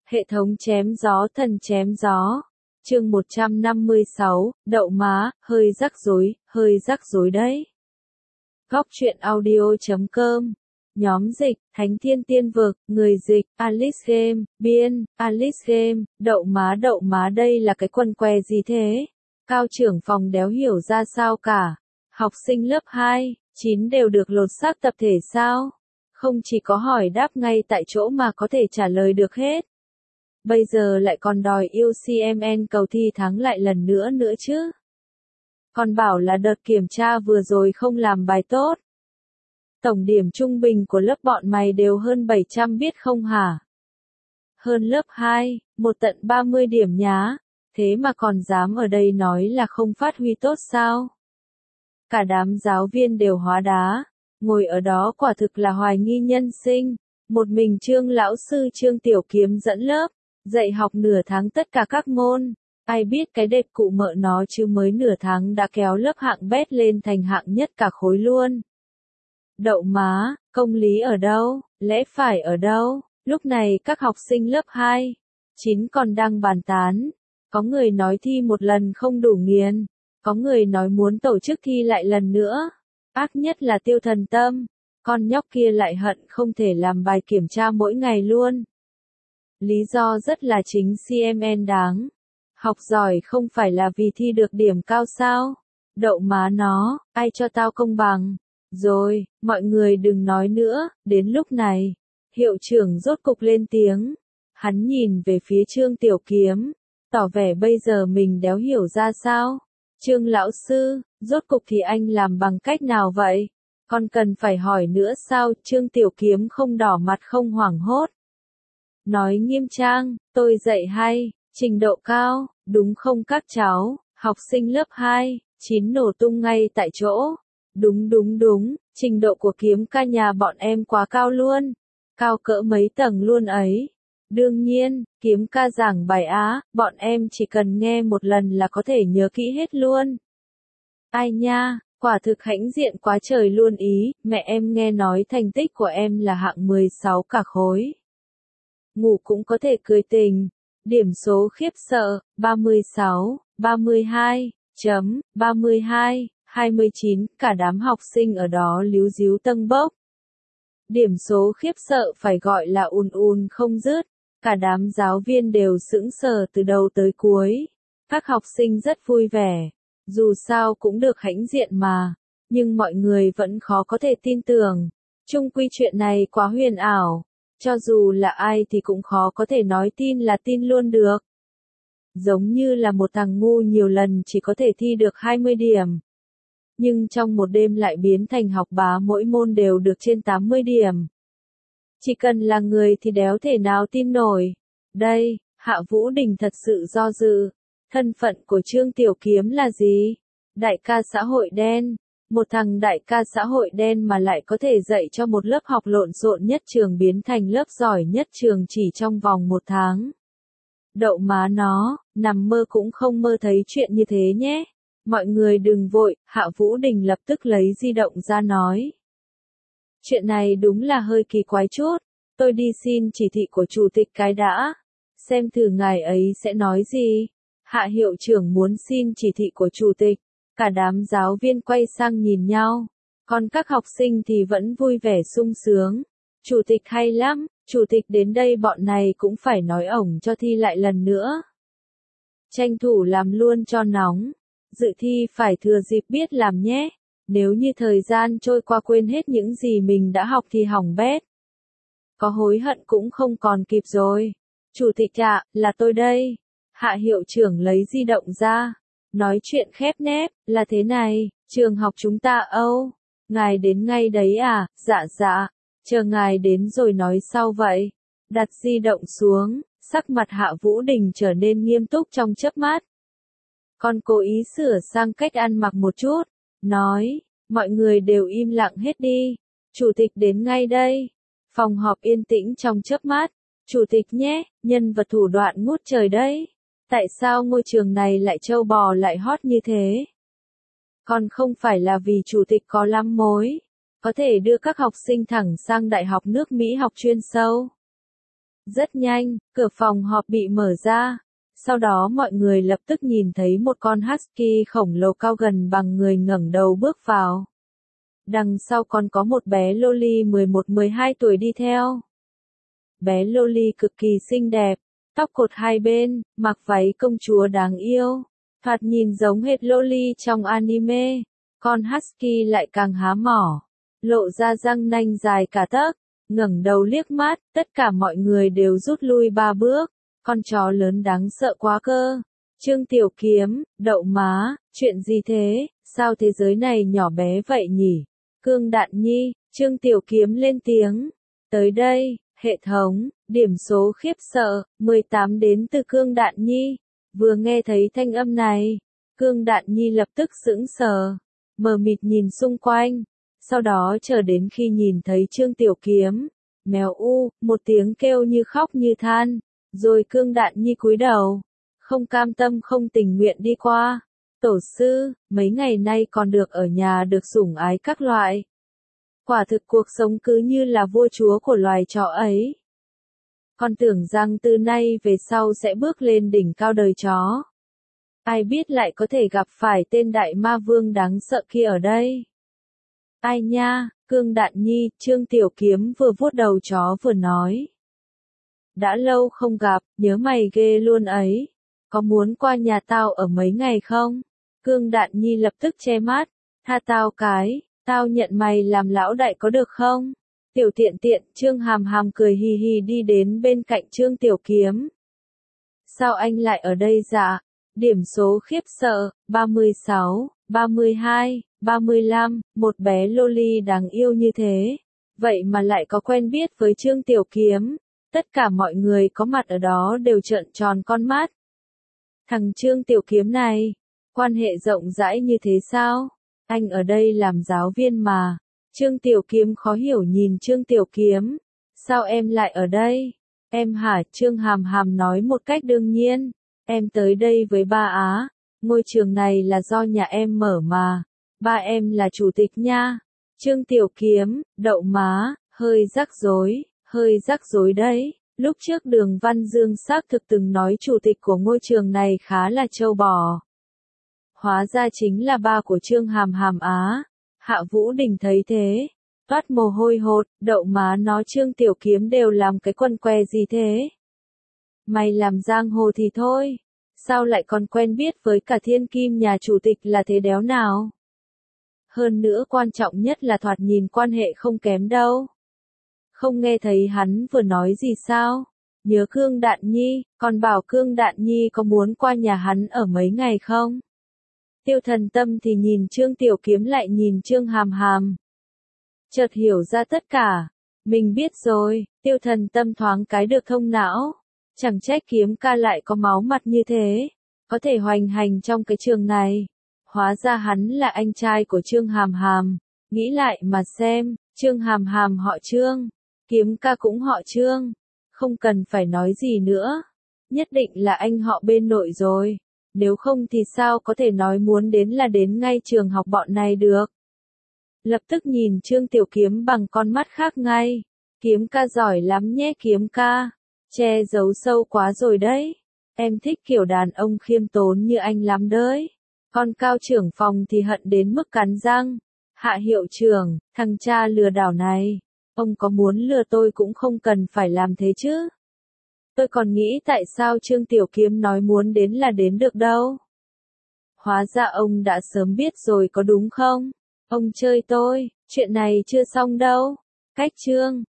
Hệ thống chém gió thần chém gió. Chương 156, đậu má, hơi rắc rối đấy. Góc truyện audio.com. Nhóm dịch, Thánh Thiên Tiên Vực, người dịch, Alice Game, biên, Alice Game, đậu má đây là cái quần què gì thế? Cao trưởng phòng đéo hiểu ra sao cả. Học sinh lớp 2, 9 đều được lột xác tập thể sao? Không chỉ có hỏi đáp ngay tại chỗ mà có thể trả lời được hết. Bây giờ lại còn đòi yêu CMN cầu thi thắng lại lần nữa chứ. Còn bảo là đợt kiểm tra vừa rồi không làm bài tốt. Tổng điểm trung bình của lớp bọn mày đều hơn 700 biết không hả? Hơn lớp 2, một tận 30 điểm nhá. Thế mà còn dám ở đây nói là không phát huy tốt sao? Cả đám giáo viên đều hóa đá. Ngồi ở đó quả thực là hoài nghi nhân sinh. Một mình Trương lão sư Trương Tiểu Kiếm dẫn lớp. Dạy học nửa tháng tất cả các môn. Ai biết cái đẹp cụ mợ nó chứ mới nửa tháng đã kéo lớp hạng bét lên thành hạng nhất cả khối luôn. Đậu má, công lý ở đâu, lẽ phải ở đâu? Lúc này các học sinh lớp 2, 9 còn đang bàn tán. Có người nói thi một lần không đủ nghiền. Có người nói muốn tổ chức thi lại lần nữa. Ác nhất là Tiêu Thần Tâm. Con nhóc kia lại hận không thể làm bài kiểm tra mỗi ngày luôn. Lý do rất là chính CMN đáng. Học giỏi không phải là vì thi được điểm cao sao? Đậu má nó, ai cho tao công bằng? Rồi, mọi người đừng nói nữa, đến lúc này. Hiệu trưởng rốt cục lên tiếng. Hắn nhìn về phía Trương Tiểu Kiếm. Tỏ vẻ bây giờ mình đéo hiểu ra sao? Trương lão sư, rốt cục thì anh làm bằng cách nào vậy? Còn cần phải hỏi nữa sao? Trương Tiểu Kiếm không đỏ mặt không hoảng hốt. Nói nghiêm trang, tôi dạy hay, trình độ cao, đúng không các cháu? Học sinh lớp 2, 9 nổ tung ngay tại chỗ. Đúng, trình độ của Kiếm ca nhà bọn em quá cao luôn. Cao cỡ mấy tầng luôn ấy. Đương nhiên, Kiếm ca giảng bài á, bọn em chỉ cần nghe một lần là có thể nhớ kỹ hết luôn. Ai nha, quả thực hãnh diện quá trời luôn ý, mẹ em nghe nói thành tích của em là hạng 16 cả khối. Ngủ cũng có thể cười tình. Điểm số khiếp sợ, 36, 32, 32, 29, cả đám học sinh ở đó líu ríu tâng bốc. Điểm số khiếp sợ phải gọi là ùn không dứt. Cả đám giáo viên đều sững sờ từ đầu tới cuối. Các học sinh rất vui vẻ. Dù sao cũng được hãnh diện mà. Nhưng mọi người vẫn khó có thể tin tưởng. Chung quy chuyện này quá huyền ảo. Cho dù là ai thì cũng khó có thể nói tin là tin luôn được. Giống như là một thằng ngu nhiều lần chỉ có thể thi được 20 điểm. Nhưng trong một đêm lại biến thành học bá mỗi môn đều được trên 80 điểm. Chỉ cần là người thì đéo thể nào tin nổi. Đây, Hạ Vũ Đình thật sự do dự. Thân phận của Trương Tiểu Kiếm là gì? Đại ca xã hội đen. Một thằng đại ca xã hội đen mà lại có thể dạy cho một lớp học lộn xộn nhất trường biến thành lớp giỏi nhất trường chỉ trong vòng 1 tháng. Đậu má nó, nằm mơ cũng không mơ thấy chuyện như thế nhé. Mọi người đừng vội, Hạ Vũ Đình lập tức lấy di động ra nói. Chuyện này đúng là hơi kỳ quái chút. Tôi đi xin chỉ thị của chủ tịch cái đã. Xem thử ngài ấy sẽ nói gì. Hạ hiệu trưởng muốn xin chỉ thị của chủ tịch. Cả đám giáo viên quay sang nhìn nhau. Còn các học sinh thì vẫn vui vẻ sung sướng. Chủ tịch hay lắm, chủ tịch đến đây bọn này cũng phải nói ổng cho thi lại lần nữa. Tranh thủ làm luôn cho nóng. Dự thi phải thừa dịp biết làm nhé. Nếu như thời gian trôi qua quên hết những gì mình đã học thì hỏng bét. Có hối hận cũng không còn kịp rồi. Chủ tịch ạ, là tôi đây. Hạ hiệu trưởng lấy di động ra. Nói chuyện khép nép, là thế này, trường học chúng ta Âu. Ngài đến ngay đấy à? Dạ. Chờ ngài đến rồi nói sau vậy. Đặt di động xuống, sắc mặt Hạ Vũ Đình trở nên nghiêm túc trong chớp mắt. Con cố ý sửa sang cách ăn mặc một chút. Nói, mọi người đều im lặng hết đi. Chủ tịch đến ngay đây. Phòng họp yên tĩnh trong chớp mắt. Chủ tịch nhé, nhân vật thủ đoạn ngút trời đấy. Tại sao ngôi trường này lại trâu bò lại hot như thế? Còn không phải là vì chủ tịch có lắm mối. Có thể đưa các học sinh thẳng sang đại học nước Mỹ học chuyên sâu. Rất nhanh, cửa phòng họp bị mở ra. Sau đó mọi người lập tức nhìn thấy một con husky khổng lồ cao gần bằng người ngẩng đầu bước vào. Đằng sau còn có một bé Loli 11-12 tuổi đi theo. Bé Loli cực kỳ xinh đẹp, tóc cột hai bên, mặc váy công chúa đáng yêu. Thoạt nhìn giống hệt Loli trong anime. Con husky lại càng há mỏ, lộ ra răng nanh dài cả tấc, ngẩng đầu liếc mắt, tất cả mọi người đều rút lui 3 bước. Con chó lớn đáng sợ quá cơ. Trương Tiểu Kiếm, đậu má, chuyện gì thế, sao thế giới này nhỏ bé vậy nhỉ? Cương Đạn Nhi, Trương Tiểu Kiếm lên tiếng. Tới đây, hệ thống, điểm số khiếp sợ, 18 đến từ Cương Đạn Nhi. Vừa nghe thấy thanh âm này, Cương Đạn Nhi lập tức sững sờ, mờ mịt nhìn xung quanh. Sau đó chờ đến khi nhìn thấy Trương Tiểu Kiếm, mèo u, một tiếng kêu như khóc như than. Rồi Cương Đạn Nhi cúi đầu, không cam tâm không tình nguyện đi qua. Tổ sư, mấy ngày nay còn được ở nhà được sủng ái các loại. Quả thực cuộc sống cứ như là vua chúa của loài chó ấy. Con tưởng rằng từ nay về sau sẽ bước lên đỉnh cao đời chó. Ai biết lại có thể gặp phải tên đại ma vương đáng sợ kia ở đây. Ai nha, Cương Đạn Nhi, Trương Tiểu Kiếm vừa vuốt đầu chó vừa nói. Đã lâu không gặp, nhớ mày ghê luôn ấy. Có muốn qua nhà tao ở mấy ngày không? Cương Đạn Nhi lập tức che mắt. Tha tao cái, tao nhận mày làm lão đại có được không? Tiểu tiện tiện, Trương Hàm Hàm cười hì hì đi đến bên cạnh Trương Tiểu Kiếm. Sao anh lại ở đây dạ? Điểm số khiếp sợ, 36, 32, 35, một bé Loli đáng yêu như thế. Vậy mà lại có quen biết với Trương Tiểu Kiếm. Tất cả mọi người có mặt ở đó đều trợn tròn con mắt. Thằng Trương Tiểu Kiếm này, quan hệ rộng rãi như thế sao? Anh ở đây làm giáo viên mà. Trương Tiểu Kiếm khó hiểu nhìn Trương Tiểu Kiếm. Sao em lại ở đây? Em hả? Trương Hàm Hàm nói một cách đương nhiên. Em tới đây với ba á. Ngôi trường này là do nhà em mở mà. Ba em là chủ tịch nha. Trương Tiểu Kiếm, đậu má, hơi rắc rối đấy. Lúc trước Đường Văn Dương xác thực từng nói chủ tịch của ngôi trường này khá là trâu bò. Hóa ra chính là ba của Trương Hàm Hàm á. Hạ Vũ Đình thấy thế, toát mồ hôi hột, đậu má nó Trương Tiểu Kiếm đều làm cái quần què gì thế? Mày làm giang hồ thì thôi, sao lại còn quen biết với cả thiên kim nhà chủ tịch là thế đéo nào? Hơn nữa quan trọng nhất là thoạt nhìn quan hệ không kém đâu. Không nghe thấy hắn vừa nói gì sao? Nhớ Cương Đạn Nhi, còn bảo Cương Đạn Nhi có muốn qua nhà hắn ở mấy ngày không? Tiêu Thần Tâm thì nhìn Trương Tiểu Kiếm lại nhìn Trương Hàm Hàm. Chợt hiểu ra tất cả. Mình biết rồi, Tiêu Thần Tâm thoáng cái được thông não. Chẳng trách Kiếm ca lại có máu mặt như thế. Có thể hoành hành trong cái trường này. Hóa ra hắn là anh trai của Trương Hàm Hàm. Nghĩ lại mà xem, Trương Hàm Hàm họ Trương. Kiếm ca cũng họ Trương. Không cần phải nói gì nữa. Nhất định là anh họ bên nội rồi. Nếu không thì sao có thể nói muốn đến là đến ngay trường học bọn này được. Lập tức nhìn Trương Tiểu Kiếm bằng con mắt khác ngay. Kiếm ca giỏi lắm nhé Kiếm ca. Che giấu sâu quá rồi đấy. Em thích kiểu đàn ông khiêm tốn như anh lắm đấy. Con Cao trưởng phòng thì hận đến mức cắn răng. Hạ hiệu trưởng, thằng cha lừa đảo này. Ông có muốn lừa tôi cũng không cần phải làm thế chứ. Tôi còn nghĩ tại sao Trương Tiểu Kiếm nói muốn đến là đến được đâu. Hóa ra ông đã sớm biết rồi có đúng không? Ông chơi tôi, chuyện này chưa xong đâu. Cách chương